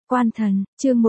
Quan thần, chương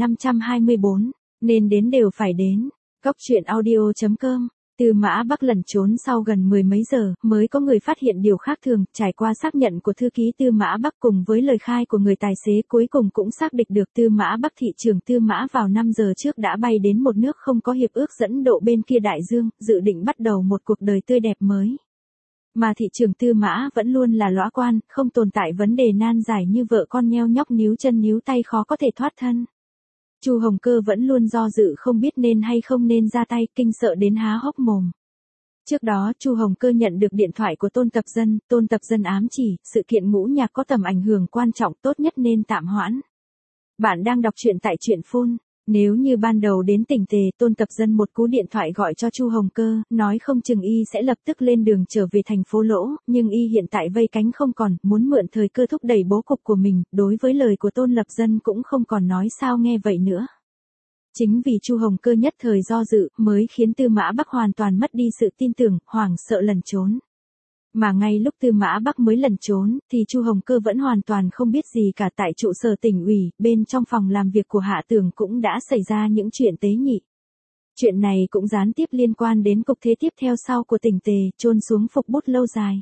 1524, nên đến đều phải đến. Góc truyện audio.com. Tư Mã Bắc lẩn trốn sau gần mười mấy giờ, mới có người phát hiện điều khác thường, trải qua xác nhận của thư ký Tư Mã Bắc cùng với lời khai của người tài xế cuối cùng cũng xác định được Tư Mã Bắc thị trưởng Tư Mã vào 5 giờ trước đã bay đến một nước không có hiệp ước dẫn độ bên kia đại dương, dự định bắt đầu một cuộc đời tươi đẹp mới. Mà thị trưởng Tư Mã vẫn luôn là lõa quan, không tồn tại vấn đề nan giải như vợ con nheo nhóc níu chân níu tay khó có thể thoát thân. Chu Hồng Cơ vẫn luôn do dự không biết nên hay không nên ra tay, kinh sợ đến há hốc mồm. Trước đó Chu Hồng Cơ nhận được điện thoại của Tôn Tập Dân ám chỉ, sự kiện ngũ nhạc có tầm ảnh hưởng quan trọng, tốt nhất nên tạm hoãn. Bạn đang đọc truyện tại truyện Phone. Nếu như ban đầu đến tỉnh Tề, Tôn Tập Dân một cú điện thoại gọi cho Chu Hồng Cơ, nói không chừng y sẽ lập tức lên đường trở về thành phố Lỗ, nhưng y hiện tại vây cánh không còn, muốn mượn thời cơ thúc đẩy bố cục của mình, đối với lời của Tôn Lập Dân cũng không còn nói sao nghe vậy nữa. Chính vì Chu Hồng Cơ nhất thời do dự, mới khiến Tư Mã Bắc hoàn toàn mất đi sự tin tưởng, hoảng sợ lẩn trốn. Mà ngay lúc Tư Mã Bắc mới lẩn trốn, thì Chu Hồng Cơ vẫn hoàn toàn không biết gì cả. Tại trụ sở tỉnh ủy, bên trong phòng làm việc của Hạ Tưởng cũng đã xảy ra những chuyện tế nhị. Chuyện này cũng gián tiếp liên quan đến cục thế tiếp theo sau của tỉnh Tề, chôn xuống phục bút lâu dài.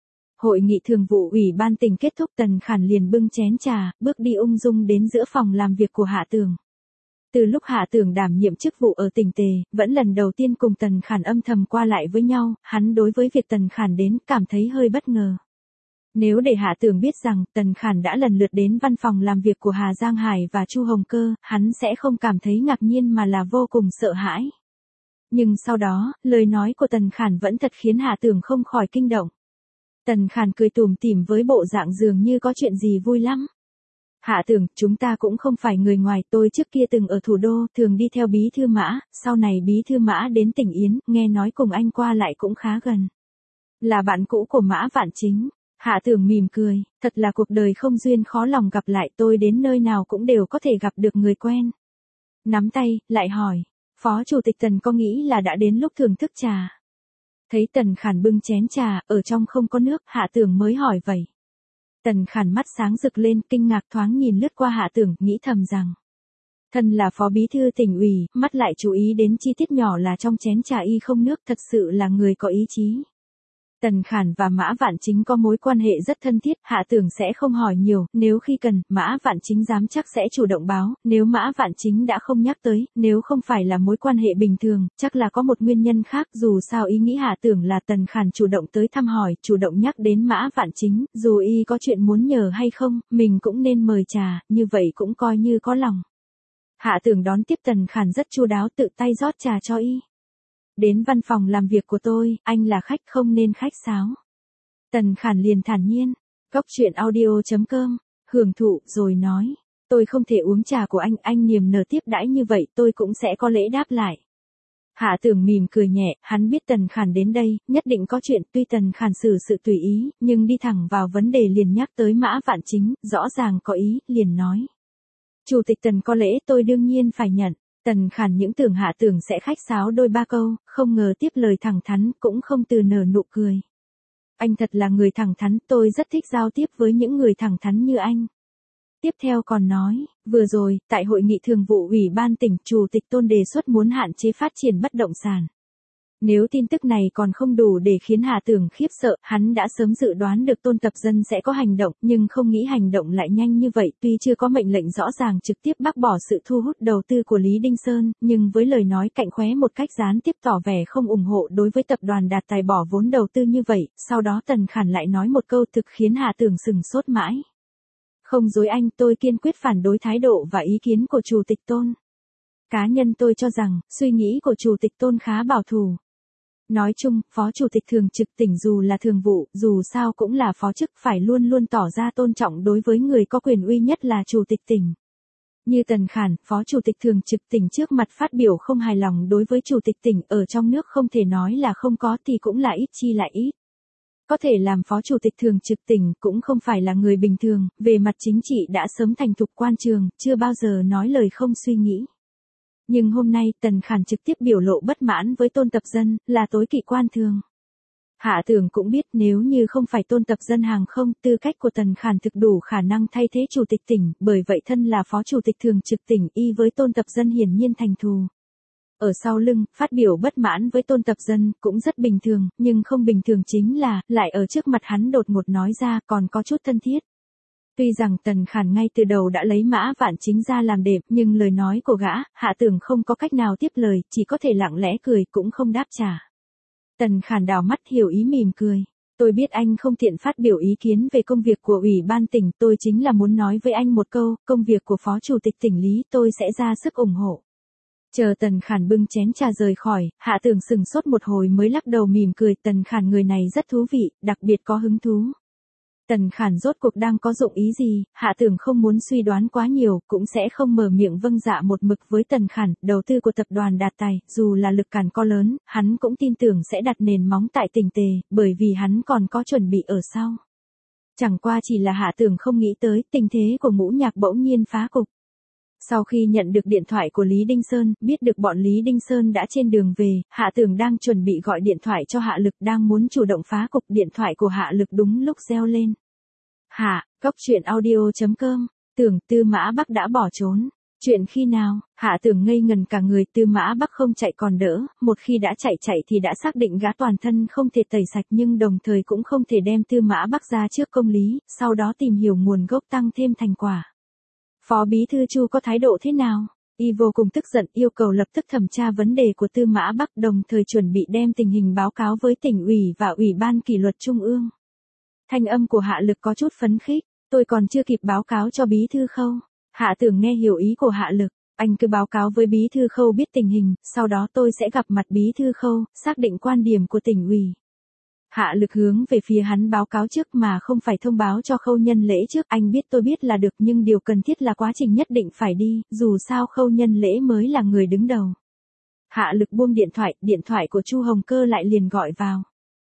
Hội nghị thường vụ ủy ban tỉnh kết thúc, Tần Khản liền bưng chén trà, bước đi ung dung đến giữa phòng làm việc của Hạ Tưởng. Từ lúc Hạ Tưởng đảm nhiệm chức vụ ở tỉnh Tề, vẫn lần đầu tiên cùng Tần Khản âm thầm qua lại với nhau, hắn đối với việc Tần Khản đến cảm thấy hơi bất ngờ. Nếu để Hạ Tưởng biết rằng Tần Khản đã lần lượt đến văn phòng làm việc của Hà Giang Hải và Chu Hồng Cơ, hắn sẽ không cảm thấy ngạc nhiên mà là vô cùng sợ hãi. Nhưng sau đó, lời nói của Tần Khản vẫn thật khiến Hạ Tưởng không khỏi kinh động. Tần Khản cười tủm tỉm với bộ dạng dường như có chuyện gì vui lắm. Hạ Tưởng, chúng ta cũng không phải người ngoài, tôi trước kia từng ở thủ đô, thường đi theo Bí Thư Mã, sau này Bí Thư Mã đến tỉnh Yến, nghe nói cùng anh qua lại cũng khá gần. Là bạn cũ của Mã Vạn Chính. Hạ Tưởng mỉm cười, thật là cuộc đời không duyên khó lòng gặp lại, tôi đến nơi nào cũng đều có thể gặp được người quen. Nắm tay, lại hỏi, Phó Chủ tịch Tần có nghĩ là đã đến lúc thưởng thức trà? Thấy Tần Khản bưng chén trà, ở trong không có nước, Hạ Tưởng mới hỏi vậy. Tần Khản mắt sáng rực lên, kinh ngạc thoáng nhìn lướt qua Hạ Tưởng, nghĩ thầm rằng. Thân là phó bí thư tỉnh ủy, mắt lại chú ý đến chi tiết nhỏ là trong chén trà y không nước, thật sự là người có ý chí. Tần Khản và Mã Vạn Chính có mối quan hệ rất thân thiết, Hạ Tưởng sẽ không hỏi nhiều, nếu khi cần, Mã Vạn Chính dám chắc sẽ chủ động báo, nếu Mã Vạn Chính đã không nhắc tới, nếu không phải là mối quan hệ bình thường, chắc là có một nguyên nhân khác, dù sao ý nghĩ Hạ Tưởng là Tần Khản chủ động tới thăm hỏi, chủ động nhắc đến Mã Vạn Chính, dù y có chuyện muốn nhờ hay không, mình cũng nên mời trà, như vậy cũng coi như có lòng. Hạ Tưởng đón tiếp Tần Khản rất chu đáo, tự tay rót trà cho y. Đến văn phòng làm việc của tôi, anh là khách không nên khách sáo. Tần Khản liền thản nhiên, góc truyện audio.com, hưởng thụ rồi nói, tôi không thể uống trà của anh niềm nở tiếp đãi như vậy tôi cũng sẽ có lễ đáp lại. Hạ Tưởng mỉm cười nhẹ, hắn biết Tần Khản đến đây, nhất định có chuyện, tuy Tần Khản xử sự tùy ý, nhưng đi thẳng vào vấn đề liền nhắc tới Mã Vạn Chính, rõ ràng có ý, liền nói. Chủ tịch Tần có lễ tôi đương nhiên phải nhận. Tần Khản những tưởng Hạ Tưởng sẽ khách sáo đôi ba câu, không ngờ tiếp lời thẳng thắn, cũng không từ nở nụ cười. Anh thật là người thẳng thắn, tôi rất thích giao tiếp với những người thẳng thắn như anh. Tiếp theo còn nói, vừa rồi, tại hội nghị thường vụ ủy ban tỉnh, Chủ tịch Tôn đề xuất muốn hạn chế phát triển bất động sản. Nếu tin tức này còn không đủ để khiến Hạ Tưởng khiếp sợ, hắn đã sớm dự đoán được Tôn Tập Dân sẽ có hành động, nhưng không nghĩ hành động lại nhanh như vậy, tuy chưa có mệnh lệnh rõ ràng trực tiếp bác bỏ sự thu hút đầu tư của Lý Đinh Sơn, nhưng với lời nói cạnh khóe một cách gián tiếp tỏ vẻ không ủng hộ đối với tập đoàn Đạt Tài bỏ vốn đầu tư như vậy, sau đó Tần Khản lại nói một câu thực khiến Hạ Tưởng sừng sốt mãi. Không dối anh, tôi kiên quyết phản đối thái độ và ý kiến của Chủ tịch Tôn. Cá nhân tôi cho rằng, suy nghĩ của Chủ tịch Tôn khá bảo thủ. Nói chung, Phó Chủ tịch Thường trực tỉnh dù là thường vụ, dù sao cũng là phó chức, phải luôn luôn tỏ ra tôn trọng đối với người có quyền uy nhất là Chủ tịch tỉnh. Như Tần Khản, Phó Chủ tịch Thường trực tỉnh trước mặt phát biểu không hài lòng đối với Chủ tịch tỉnh, ở trong nước không thể nói là không có thì cũng là ít chi lại ít. Có thể làm Phó Chủ tịch Thường trực tỉnh cũng không phải là người bình thường, về mặt chính trị đã sớm thành thục quan trường, chưa bao giờ nói lời không suy nghĩ. Nhưng hôm nay Tần Khản trực tiếp biểu lộ bất mãn với Tôn Tập Dân, là tối kỵ quan thường. Hạ Tường cũng biết nếu như không phải Tôn Tập Dân hàng không, tư cách của Tần Khản thực đủ khả năng thay thế chủ tịch tỉnh, bởi vậy thân là phó chủ tịch thường trực tỉnh y với Tôn Tập Dân hiển nhiên thành thù. Ở sau lưng, phát biểu bất mãn với Tôn Tập Dân cũng rất bình thường, nhưng không bình thường chính là, lại ở trước mặt hắn đột ngột nói ra còn có chút thân thiết. Tuy rằng Tần Khản ngay từ đầu đã lấy Mã Vạn Chính ra làm đệm, nhưng lời nói của gã, Hạ Tường không có cách nào tiếp lời, chỉ có thể lặng lẽ cười cũng không đáp trả. Tần Khản đảo mắt hiểu ý mỉm cười. Tôi biết anh không tiện phát biểu ý kiến về công việc của Ủy ban tỉnh, tôi chính là muốn nói với anh một câu, công việc của Phó Chủ tịch tỉnh Lý tôi sẽ ra sức ủng hộ. Chờ Tần Khản bưng chén trà rời khỏi, Hạ Tường sừng sốt một hồi mới lắc đầu mỉm cười, Tần Khản người này rất thú vị, đặc biệt có hứng thú. Tần Khản rốt cuộc đang có dụng ý gì, Hạ Tường không muốn suy đoán quá nhiều, cũng sẽ không mở miệng vâng dạ một mực với Tần Khản, đầu tư của tập đoàn Đạt Tài, dù là lực cản có lớn, hắn cũng tin tưởng sẽ đặt nền móng tại tỉnh Tề, bởi vì hắn còn có chuẩn bị ở sau. Chẳng qua chỉ là Hạ Tường không nghĩ tới, tình thế của Ngũ Nhạc bỗng nhiên phá cục. Sau khi nhận được điện thoại của Lý Đinh Sơn, biết được bọn Lý Đinh Sơn đã trên đường về, Hạ Tường đang chuẩn bị gọi điện thoại cho Hạ Lực, đang muốn chủ động phá cục, điện thoại của Hạ Lực đúng lúc reo lên. Hạ, cốc truyện audio.com, tưởng Tư Mã Bắc đã bỏ trốn. Chuyện khi nào? Hạ Tường ngây ngần cả người, Tư Mã Bắc không chạy còn đỡ, một khi đã chạy thì đã xác định gã toàn thân không thể tẩy sạch, nhưng đồng thời cũng không thể đem Tư Mã Bắc ra trước công lý, sau đó tìm hiểu nguồn gốc tăng thêm thành quả. Phó Bí thư Chu có thái độ thế nào? Y vô cùng tức giận, yêu cầu lập tức thẩm tra vấn đề của Tư Mã Bắc, đồng thời chuẩn bị đem tình hình báo cáo với tỉnh ủy và Ủy ban kỷ luật Trung ương. Thanh âm của Hạ Lực có chút phấn khích, tôi còn chưa kịp báo cáo cho Bí thư Khâu. Hạ Tường nghe hiểu ý của Hạ Lực, anh cứ báo cáo với Bí thư Khâu biết tình hình, sau đó tôi sẽ gặp mặt Bí thư Khâu, xác định quan điểm của tỉnh ủy. Hạ Lực hướng về phía hắn báo cáo trước mà không phải thông báo cho Khâu Nhân Lễ trước, anh biết tôi biết là được, nhưng điều cần thiết là quá trình nhất định phải đi, dù sao Khâu Nhân Lễ mới là người đứng đầu. Hạ Lực buông điện thoại của Chu Hồng Cơ lại liền gọi vào.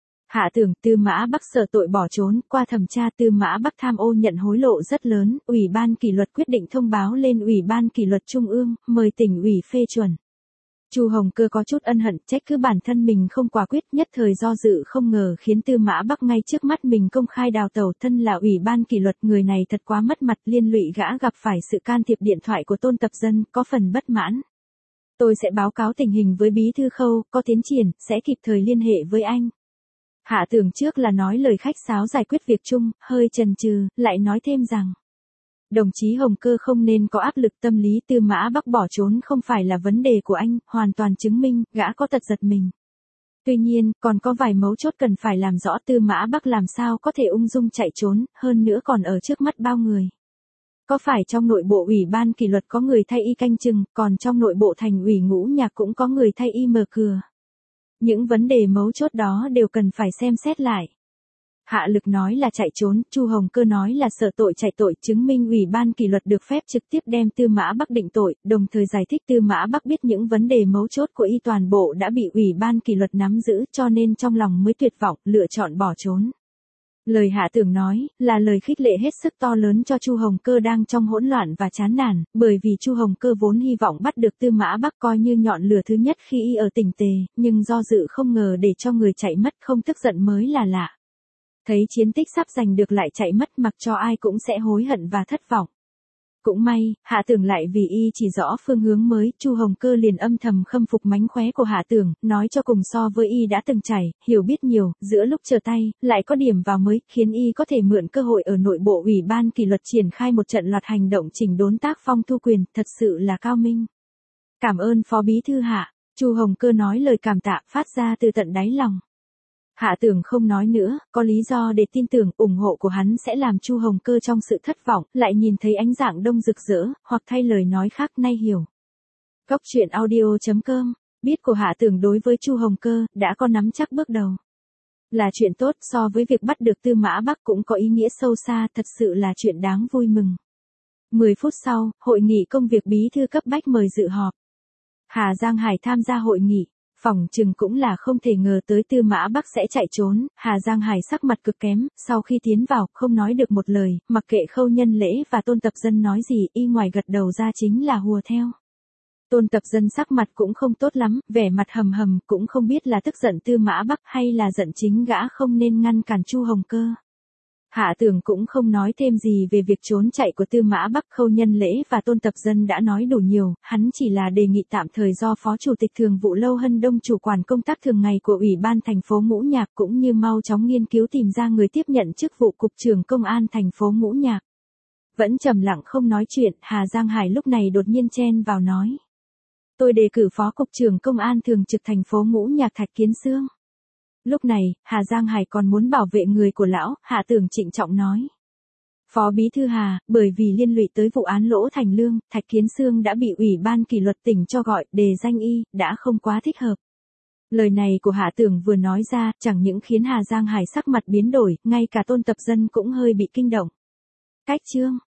Hạ Tường, Tư Mã Bắc sợ tội bỏ trốn, qua thẩm tra Tư Mã Bắc tham ô nhận hối lộ rất lớn, Ủy ban kỷ luật quyết định thông báo lên Ủy ban kỷ luật Trung ương, mời tỉnh ủy phê chuẩn. Chu Hồng Cơ có chút ân hận, trách cứ bản thân mình không quả quyết, nhất thời do dự không ngờ khiến Tư Mã Bắc ngay trước mắt mình công khai đào tẩu, thân là Ủy ban kỷ luật, người này thật quá mất mặt, liên lụy gã gặp phải sự can thiệp điện thoại của Tôn Tập Dân, có phần bất mãn. Tôi sẽ báo cáo tình hình với Bí thư Khâu, có tiến triển, sẽ kịp thời liên hệ với anh. Hạ Tường trước là nói lời khách sáo giải quyết việc chung, hơi chần chừ, lại nói thêm rằng. Đồng chí Hồng Cơ không nên có áp lực tâm lý, Tư Mã Bắc bỏ trốn không phải là vấn đề của anh, hoàn toàn chứng minh, gã có tật giật mình. Tuy nhiên, còn có vài mấu chốt cần phải làm rõ, Tư Mã Bắc làm sao có thể ung dung chạy trốn, hơn nữa còn ở trước mắt bao người. Có phải trong nội bộ Ủy ban kỷ luật có người thay y canh chừng, còn trong nội bộ thành ủy Ngũ Nhạc cũng có người thay y mở cửa. Những vấn đề mấu chốt đó đều cần phải xem xét lại. Hạ Lực nói là chạy trốn, Chu Hồng Cơ nói là sợ tội chạy tội, chứng minh Ủy ban kỷ luật được phép trực tiếp đem Tư Mã Bắc định tội, đồng thời giải thích Tư Mã Bắc biết những vấn đề mấu chốt của y toàn bộ đã bị Ủy ban kỷ luật nắm giữ, cho nên trong lòng mới tuyệt vọng, lựa chọn bỏ trốn. Lời Hạ Tường nói, là lời khích lệ hết sức to lớn cho Chu Hồng Cơ đang trong hỗn loạn và chán nản, bởi vì Chu Hồng Cơ vốn hy vọng bắt được Tư Mã Bắc coi như nhọn lửa thứ nhất khi y ở tỉnh Tề, nhưng do dự không ngờ để cho người chạy mất, không tức giận mới là lạ. Thấy chiến tích sắp giành được lại chạy mất, mặc cho ai cũng sẽ hối hận và thất vọng. Cũng may, Hạ Tường lại vì y chỉ rõ phương hướng mới, Chu Hồng Cơ liền âm thầm khâm phục mánh khóe của Hạ Tường, nói cho cùng so với y đã từng trải, hiểu biết nhiều, giữa lúc chờ tay, lại có điểm vào mới, khiến y có thể mượn cơ hội ở nội bộ Ủy ban kỷ luật triển khai một trận loạt hành động chỉnh đốn tác phong thu quyền, thật sự là cao minh. Cảm ơn Phó Bí thư Hạ, Chu Hồng Cơ nói lời cảm tạ phát ra từ tận đáy lòng. Hạ Tường không nói nữa, có lý do để tin tưởng ủng hộ của hắn sẽ làm Chu Hồng Cơ trong sự thất vọng, lại nhìn thấy ánh dạng đông rực rỡ, hoặc thay lời nói khác nay hiểu. Cốc truyện audio.com, biết của Hạ Tường đối với Chu Hồng Cơ, đã có nắm chắc bước đầu. Là chuyện tốt, so với việc bắt được Tư Mã Bắc cũng có ý nghĩa sâu xa, thật sự là chuyện đáng vui mừng. 10 phút sau, hội nghị công việc bí thư cấp bách mời dự họp. Hà Giang Hải tham gia hội nghị. Phỏng chừng cũng là không thể ngờ tới Tư Mã Bắc sẽ chạy trốn, Hà Giang Hải sắc mặt cực kém, sau khi tiến vào, không nói được một lời, mặc kệ Khâu Nhân Lễ và Tôn Tập Dân nói gì, y ngoài gật đầu ra chính là hùa theo. Tôn Tập Dân sắc mặt cũng không tốt lắm, vẻ mặt hầm hầm, cũng không biết là tức giận Tư Mã Bắc hay là giận chính gã không nên ngăn cản Chu Hồng Cơ. Hạ Tưởng cũng không nói thêm gì về việc trốn chạy của Tư Mã Bắc. Khâu Nhân Lễ và Tôn Tập Dân đã nói đủ nhiều, hắn chỉ là đề nghị tạm thời do Phó Chủ tịch Thường vụ Lâu Hân Đông chủ quản công tác thường ngày của Ủy ban thành phố Ngũ Nhạc, cũng như mau chóng nghiên cứu tìm ra người tiếp nhận chức vụ Cục trưởng Công an thành phố Ngũ Nhạc. Vẫn trầm lặng không nói chuyện, Hà Giang Hải lúc này đột nhiên chen vào nói. Tôi đề cử Phó Cục trưởng Công an thường trực thành phố Ngũ Nhạc Thạch Kiến Xương. Lúc này, Hà Giang Hải còn muốn bảo vệ người của lão, Hạ Tưởng trịnh trọng nói. Phó Bí thư Hà, bởi vì liên lụy tới vụ án Lỗ Thành Lương, Thạch Kiến Xương đã bị Ủy ban kỷ luật tỉnh cho gọi, đề danh y, đã không quá thích hợp. Lời này của Hạ Tưởng vừa nói ra, chẳng những khiến Hà Giang Hải sắc mặt biến đổi, ngay cả Tôn Tập Dân cũng hơi bị kinh động. Cách chương